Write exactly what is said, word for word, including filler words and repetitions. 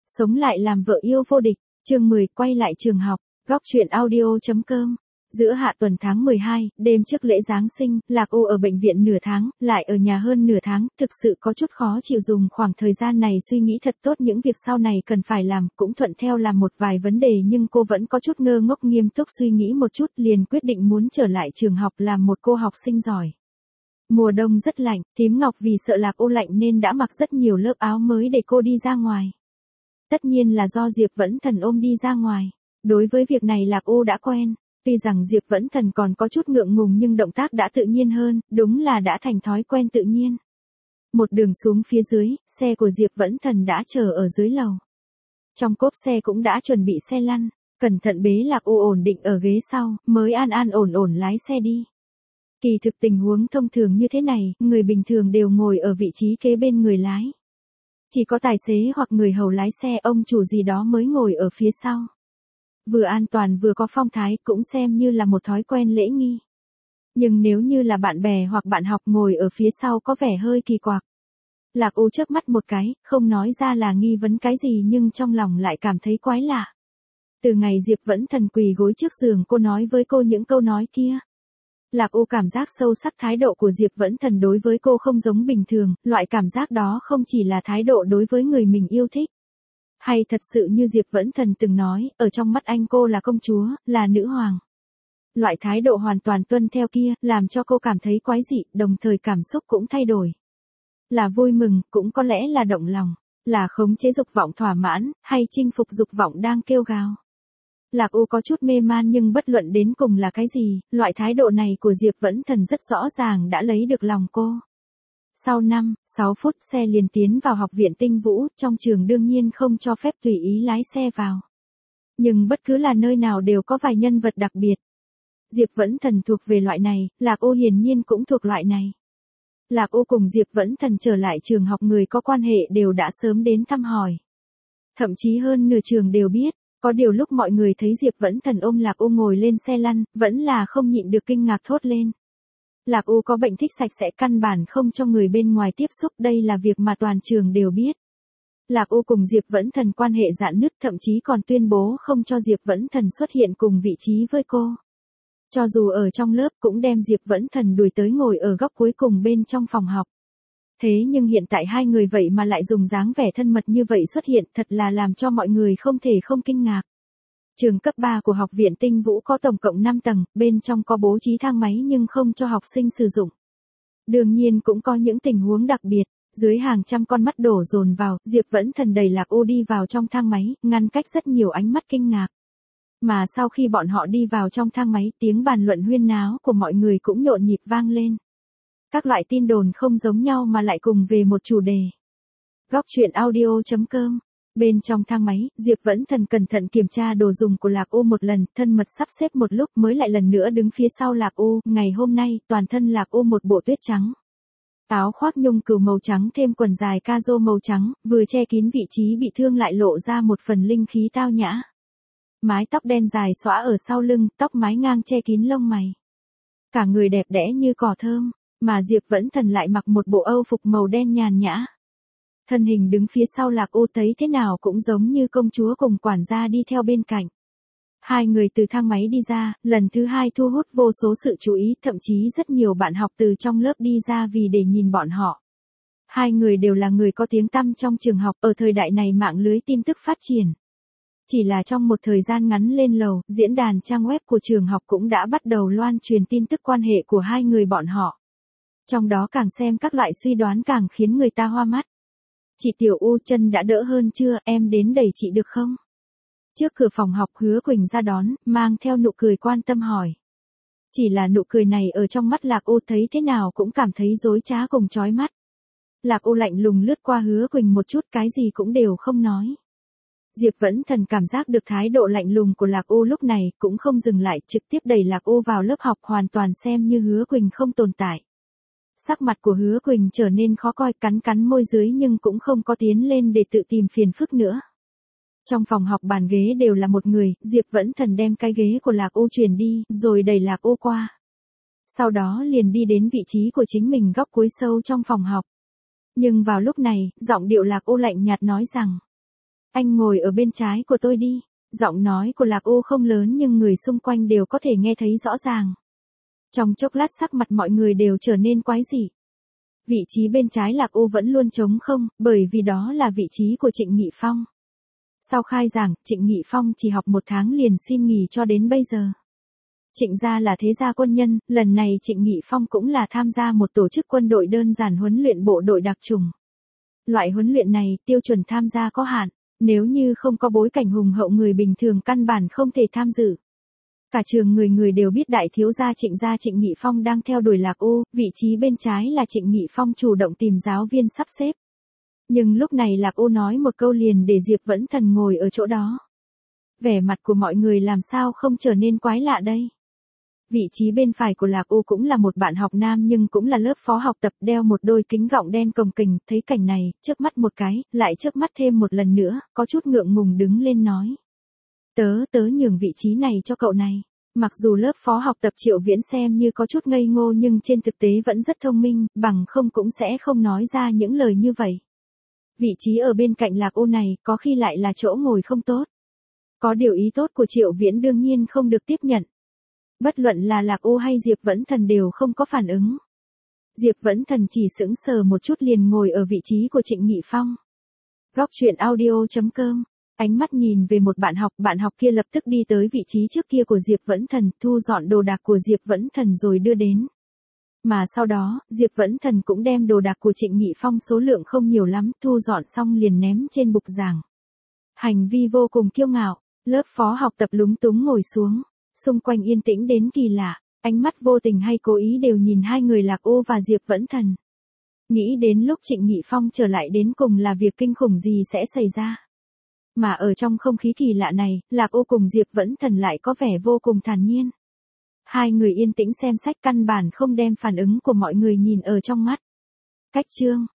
Sống lại làm vợ yêu vô địch, chương mười quay lại trường học, góc truyện audio.com. Giữa hạ tuần tháng mười hai, đêm trước lễ Giáng sinh, Lạc U ở bệnh viện nửa tháng, lại ở nhà hơn nửa tháng, thực sự có chút khó chịu, dùng khoảng thời gian này suy nghĩ thật tốt những việc sau này cần phải làm, cũng thuận theo làm một vài vấn đề, nhưng cô vẫn có chút ngơ ngốc, nghiêm túc suy nghĩ một chút, liền quyết định muốn trở lại trường học làm một cô học sinh giỏi. Mùa đông rất lạnh, Thím Ngọc vì sợ Lạc U lạnh nên đã mặc rất nhiều lớp áo mới để cô đi ra ngoài. Tất nhiên là do Diệp Vẫn Thần ôm đi ra ngoài. Đối với việc này Lạc U đã quen. Tuy rằng Diệp Vẫn Thần còn có chút ngượng ngùng nhưng động tác đã tự nhiên hơn, đúng là đã thành thói quen tự nhiên. Một đường xuống phía dưới, xe của Diệp Vẫn Thần đã chờ ở dưới lầu. Trong cốp xe cũng đã chuẩn bị xe lăn, cẩn thận bế Lạc U ổn định ở ghế sau, mới an an ổn ổn lái xe đi. Kỳ thực tình huống thông thường như thế này, người bình thường đều ngồi ở vị trí kế bên người lái. Chỉ có tài xế hoặc người hầu lái xe, ông chủ gì đó mới ngồi ở phía sau. Vừa an toàn vừa có phong thái, cũng xem như là một thói quen lễ nghi. Nhưng nếu như là bạn bè hoặc bạn học ngồi ở phía sau có vẻ hơi kỳ quặc. Lạc U chớp mắt một cái, không nói ra là nghi vấn cái gì nhưng trong lòng lại cảm thấy quái lạ. Từ ngày Diệp Vẫn Thần quỳ gối trước giường cô nói với cô những câu nói kia. Lạc U cảm giác sâu sắc thái độ của Diệp Vẫn Thần đối với cô không giống bình thường, loại cảm giác đó không chỉ là thái độ đối với người mình yêu thích. Hay thật sự như Diệp Vẫn Thần từng nói, ở trong mắt anh cô là công chúa, là nữ hoàng. Loại thái độ hoàn toàn tuân theo kia, làm cho cô cảm thấy quái dị, đồng thời cảm xúc cũng thay đổi. Là vui mừng, cũng có lẽ là động lòng, là khống chế dục vọng thỏa mãn, hay chinh phục dục vọng đang kêu gào. Lạc U có chút mê man nhưng bất luận đến cùng là cái gì, loại thái độ này của Diệp Vẫn Thần rất rõ ràng đã lấy được lòng cô. Sau năm, sáu phút xe liền tiến vào học viện Tinh Vũ, trong trường đương nhiên không cho phép tùy ý lái xe vào. Nhưng bất cứ là nơi nào đều có vài nhân vật đặc biệt. Diệp Vẫn Thần thuộc về loại này, Lạc U hiển nhiên cũng thuộc loại này. Lạc U cùng Diệp Vẫn Thần trở lại trường học, người có quan hệ đều đã sớm đến thăm hỏi. Thậm chí hơn nửa trường đều biết. Có điều lúc mọi người thấy Diệp Vẫn Thần ôm Lạc U ngồi lên xe lăn, vẫn là không nhịn được kinh ngạc thốt lên. Lạc U có bệnh thích sạch sẽ, căn bản không cho người bên ngoài tiếp xúc, đây là việc mà toàn trường đều biết. Lạc U cùng Diệp Vẫn Thần quan hệ rạn nứt, thậm chí còn tuyên bố không cho Diệp Vẫn Thần xuất hiện cùng vị trí với cô. Cho dù ở trong lớp cũng đem Diệp Vẫn Thần đuổi tới ngồi ở góc cuối cùng bên trong phòng học. Thế nhưng hiện tại hai người vậy mà lại dùng dáng vẻ thân mật như vậy xuất hiện, thật là làm cho mọi người không thể không kinh ngạc. Trường cấp ba của học viện Tinh Vũ có tổng cộng năm tầng, bên trong có bố trí thang máy nhưng không cho học sinh sử dụng. Đương nhiên cũng có những tình huống đặc biệt, dưới hàng trăm con mắt đổ dồn vào, Diệp Vẫn Thần đẩy Lạc U đi vào trong thang máy, ngăn cách rất nhiều ánh mắt kinh ngạc. Mà sau khi bọn họ đi vào trong thang máy, tiếng bàn luận huyên náo của mọi người cũng nhộn nhịp vang lên. Các loại tin đồn không giống nhau mà lại cùng về một chủ đề. Góc truyện audio.com. Bên trong thang máy, Diệp Vẫn Thần cẩn thận kiểm tra đồ dùng của Lạc U một lần, thân mật sắp xếp một lúc mới lại lần nữa đứng phía sau Lạc U. Ngày hôm nay, toàn thân Lạc U một bộ tuyết trắng. Áo khoác nhung cừu màu trắng thêm quần dài ca-rô màu trắng, vừa che kín vị trí bị thương lại lộ ra một phần linh khí tao nhã. Mái tóc đen dài xõa ở sau lưng, tóc mái ngang che kín lông mày. Cả người đẹp đẽ như cỏ thơm. Mà Diệp Vẫn Thần lại mặc một bộ âu phục màu đen nhàn nhã. Thân hình đứng phía sau Lạc U thấy thế nào cũng giống như công chúa cùng quản gia đi theo bên cạnh. Hai người từ thang máy đi ra, lần thứ hai thu hút vô số sự chú ý, thậm chí rất nhiều bạn học từ trong lớp đi ra vì để nhìn bọn họ. Hai người đều là người có tiếng tăm trong trường học, ở thời đại này mạng lưới tin tức phát triển. Chỉ là trong một thời gian ngắn lên lầu, diễn đàn trang web của trường học cũng đã bắt đầu loan truyền tin tức quan hệ của hai người bọn họ. Trong đó càng xem các loại suy đoán càng khiến người ta hoa mắt. Chị Tiểu U, chân đã đỡ hơn chưa, em đến đẩy chị được không? Trước cửa phòng học Hứa Quỳnh ra đón, mang theo nụ cười quan tâm hỏi. Chỉ là nụ cười này ở trong mắt Lạc U thấy thế nào cũng cảm thấy dối trá cùng chói mắt. Lạc U lạnh lùng lướt qua Hứa Quỳnh một chút, cái gì cũng đều không nói. Diệp Vẫn Thần cảm giác được thái độ lạnh lùng của Lạc U lúc này, cũng không dừng lại, trực tiếp đẩy Lạc U vào lớp học, hoàn toàn xem như Hứa Quỳnh không tồn tại. Sắc mặt của Hứa Quỳnh trở nên khó coi, cắn cắn môi dưới nhưng cũng không có tiến lên để tự tìm phiền phức nữa. Trong phòng học bàn ghế đều là một người, Diệp Vẫn Thần đem cái ghế của Lạc U chuyển đi, rồi đẩy Lạc U qua. Sau đó liền đi đến vị trí của chính mình góc cuối sâu trong phòng học. Nhưng vào lúc này, giọng điệu Lạc U lạnh nhạt nói rằng. Anh ngồi ở bên trái của tôi đi. Giọng nói của Lạc U không lớn nhưng người xung quanh đều có thể nghe thấy rõ ràng. Trong chốc lát sắc mặt mọi người đều trở nên quái dị. Vị trí bên trái Lạc U vẫn luôn trống không, bởi vì đó là vị trí của Trịnh Nghị Phong. Sau khai giảng, Trịnh Nghị Phong chỉ học một tháng liền xin nghỉ cho đến bây giờ. Trịnh gia là thế gia quân nhân, lần này Trịnh Nghị Phong cũng là tham gia một tổ chức quân đội đơn giản huấn luyện bộ đội đặc chủng. Loại huấn luyện này, tiêu chuẩn tham gia có hạn, nếu như không có bối cảnh hùng hậu người bình thường căn bản không thể tham dự. Cả trường người người đều biết đại thiếu gia Trịnh gia Trịnh Nghị Phong đang theo đuổi Lạc U, vị trí bên trái là Trịnh Nghị Phong chủ động tìm giáo viên sắp xếp. Nhưng lúc này Lạc U nói một câu liền để Diệp Vẫn Thần ngồi ở chỗ đó. Vẻ mặt của mọi người làm sao không trở nên quái lạ đây. Vị trí bên phải của Lạc U cũng là một bạn học nam nhưng cũng là lớp phó học tập, đeo một đôi kính gọng đen cồng kềnh, thấy cảnh này, chớp mắt một cái, lại chớp mắt thêm một lần nữa, có chút ngượng ngùng đứng lên nói. Tớ tớ nhường vị trí này cho cậu này. Mặc dù lớp phó học tập Triệu Viễn xem như có chút ngây ngô nhưng trên thực tế vẫn rất thông minh, bằng không cũng sẽ không nói ra những lời như vậy. Vị trí ở bên cạnh Lạc U này có khi lại là chỗ ngồi không tốt. Có điều ý tốt của Triệu Viễn đương nhiên không được tiếp nhận. Bất luận là Lạc U hay Diệp Vẫn Thần đều không có phản ứng. Diệp Vẫn Thần chỉ sững sờ một chút liền ngồi ở vị trí của Trịnh Nghị Phong. Góc truyện audio chấm com. Ánh mắt nhìn về một bạn học, bạn học kia lập tức đi tới vị trí trước kia của Diệp Vẫn Thần, thu dọn đồ đạc của Diệp Vẫn Thần rồi đưa đến. Mà sau đó, Diệp Vẫn Thần cũng đem đồ đạc của Trịnh Nghị Phong số lượng không nhiều lắm, thu dọn xong liền ném trên bục giảng. Hành vi vô cùng kiêu ngạo, lớp phó học tập lúng túng ngồi xuống, xung quanh yên tĩnh đến kỳ lạ, ánh mắt vô tình hay cố ý đều nhìn hai người Lạc U và Diệp Vẫn Thần. Nghĩ đến lúc Trịnh Nghị Phong trở lại đến cùng là việc kinh khủng gì sẽ xảy ra. Mà ở trong không khí kỳ lạ này, Lạc U cùng Diệp Vẫn Thần lại có vẻ vô cùng thản nhiên. Hai người yên tĩnh xem sách căn bản không đem phản ứng của mọi người nhìn ở trong mắt. Cách chương